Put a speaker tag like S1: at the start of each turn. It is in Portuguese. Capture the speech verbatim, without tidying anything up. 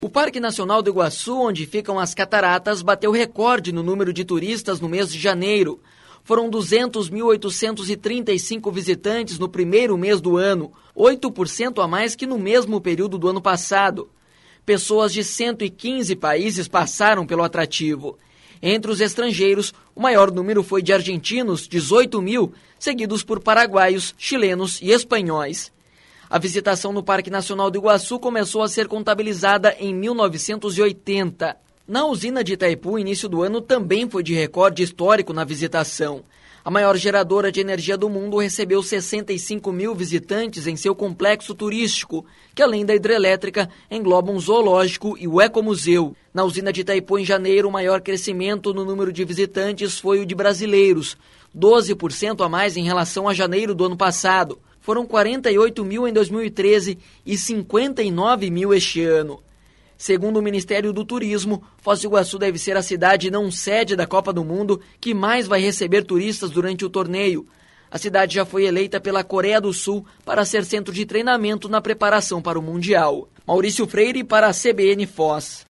S1: O Parque Nacional do Iguaçu, onde ficam as cataratas, bateu recorde no número de turistas no mês de janeiro. Foram duzentos mil oitocentos e trinta e cinco visitantes no primeiro mês do ano, oito por cento a mais que no mesmo período do ano passado. Pessoas de cento e quinze países passaram pelo atrativo. Entre os estrangeiros, o maior número foi de argentinos, dezoito mil, seguidos por paraguaios, chilenos e espanhóis. A visitação no Parque Nacional do Iguaçu começou a ser contabilizada em mil novecentos e oitenta. Na usina de Itaipu, o início do ano também foi de recorde histórico na visitação. A maior geradora de energia do mundo recebeu sessenta e cinco mil visitantes em seu complexo turístico, que além da hidrelétrica, engloba um zoológico e o ecomuseu. Na usina de Itaipu, em janeiro, o maior crescimento no número de visitantes foi o de brasileiros, doze por cento a mais em relação a janeiro do ano passado. Foram quarenta e oito mil em dois mil e treze e cinquenta e nove mil este ano. Segundo o Ministério do Turismo, Foz do Iguaçu deve ser a cidade não sede da Copa do Mundo que mais vai receber turistas durante o torneio. A cidade já foi eleita pela Coreia do Sul para ser centro de treinamento na preparação para o Mundial. Maurício Freire para a C B N Foz.